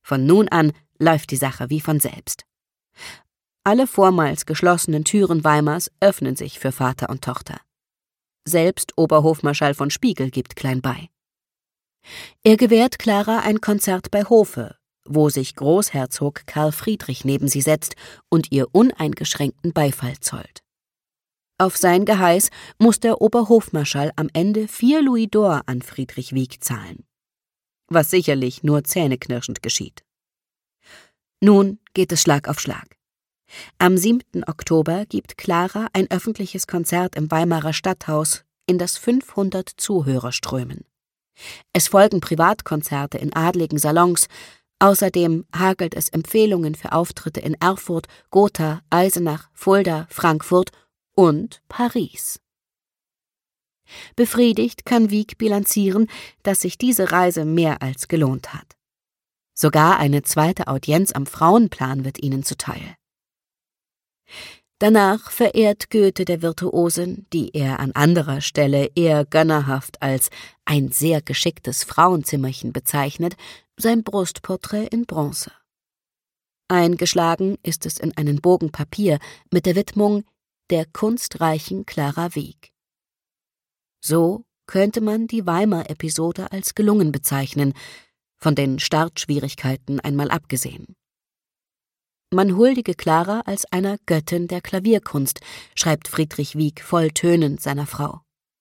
Von nun an läuft die Sache wie von selbst. Alle vormals geschlossenen Türen Weimars öffnen sich für Vater und Tochter. Selbst Oberhofmarschall von Spiegel gibt klein bei. Er gewährt Klara ein Konzert bei Hofe, wo sich Großherzog Karl Friedrich neben sie setzt und ihr uneingeschränkten Beifall zollt. Auf sein Geheiß muss der Oberhofmarschall am Ende 4 Louis d'Or an Friedrich Wieck zahlen. Was sicherlich nur zähneknirschend geschieht. Nun geht es Schlag auf Schlag. Am 7. Oktober gibt Klara ein öffentliches Konzert im Weimarer Stadthaus, in das 500 Zuhörer strömen. Es folgen Privatkonzerte in adligen Salons, außerdem hagelt es Empfehlungen für Auftritte in Erfurt, Gotha, Eisenach, Fulda, Frankfurt und Paris. Befriedigt kann Wieck bilanzieren, dass sich diese Reise mehr als gelohnt hat. Sogar eine zweite Audienz am Frauenplan wird ihnen zuteil. Danach verehrt Goethe der Virtuosin, die er an anderer Stelle eher gönnerhaft als ein sehr geschicktes Frauenzimmerchen bezeichnet, sein Brustporträt in Bronze. Eingeschlagen ist es in einen Bogen Papier mit der Widmung »Der kunstreichen Klara Wieck«. So könnte man die Weimar-Episode als gelungen bezeichnen, von den Startschwierigkeiten einmal abgesehen. Man huldige Klara als einer Göttin der Klavierkunst, schreibt Friedrich Wieck volltönend seiner Frau.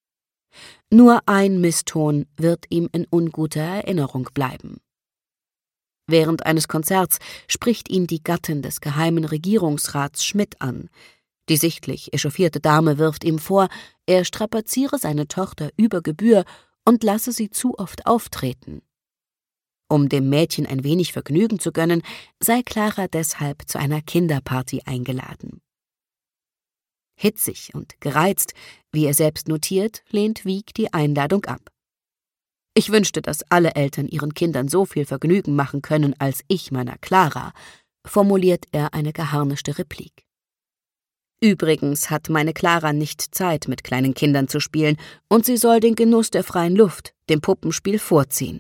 Nur ein Misston wird ihm in unguter Erinnerung bleiben. Während eines Konzerts spricht ihn die Gattin des geheimen Regierungsrats Schmidt an. Die sichtlich echauffierte Dame wirft ihm vor, er strapaziere seine Tochter über Gebühr und lasse sie zu oft auftreten. Um dem Mädchen ein wenig Vergnügen zu gönnen, sei Klara deshalb zu einer Kinderparty eingeladen. Hitzig und gereizt, wie er selbst notiert, lehnt Wieck die Einladung ab. »Ich wünschte, dass alle Eltern ihren Kindern so viel Vergnügen machen können, als ich meiner Klara«, formuliert er eine geharnischte Replik. Übrigens hat meine Klara nicht Zeit, mit kleinen Kindern zu spielen, und sie soll den Genuss der freien Luft, dem Puppenspiel, vorziehen.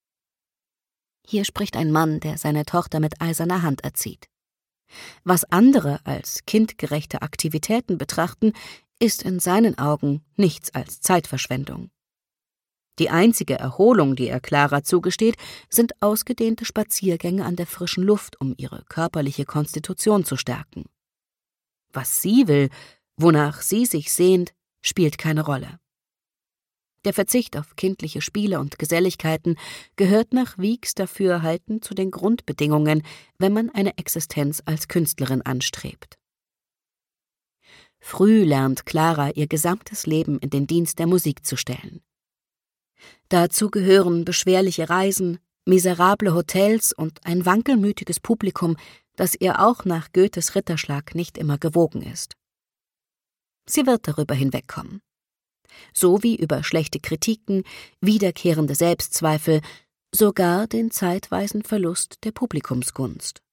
Hier spricht ein Mann, der seine Tochter mit eiserner Hand erzieht. Was andere als kindgerechte Aktivitäten betrachten, ist in seinen Augen nichts als Zeitverschwendung. Die einzige Erholung, die er Klara zugesteht, sind ausgedehnte Spaziergänge an der frischen Luft, um ihre körperliche Konstitution zu stärken. Was sie will, wonach sie sich sehnt, spielt keine Rolle. Der Verzicht auf kindliche Spiele und Geselligkeiten gehört nach Wiecks Dafürhalten zu den Grundbedingungen, wenn man eine Existenz als Künstlerin anstrebt. Früh lernt Klara ihr gesamtes Leben in den Dienst der Musik zu stellen. Dazu gehören beschwerliche Reisen, miserable Hotels und ein wankelmütiges Publikum, das ihr auch nach Goethes Ritterschlag nicht immer gewogen ist. Sie wird darüber hinwegkommen. So wie über schlechte Kritiken, wiederkehrende Selbstzweifel, sogar den zeitweisen Verlust der Publikumsgunst.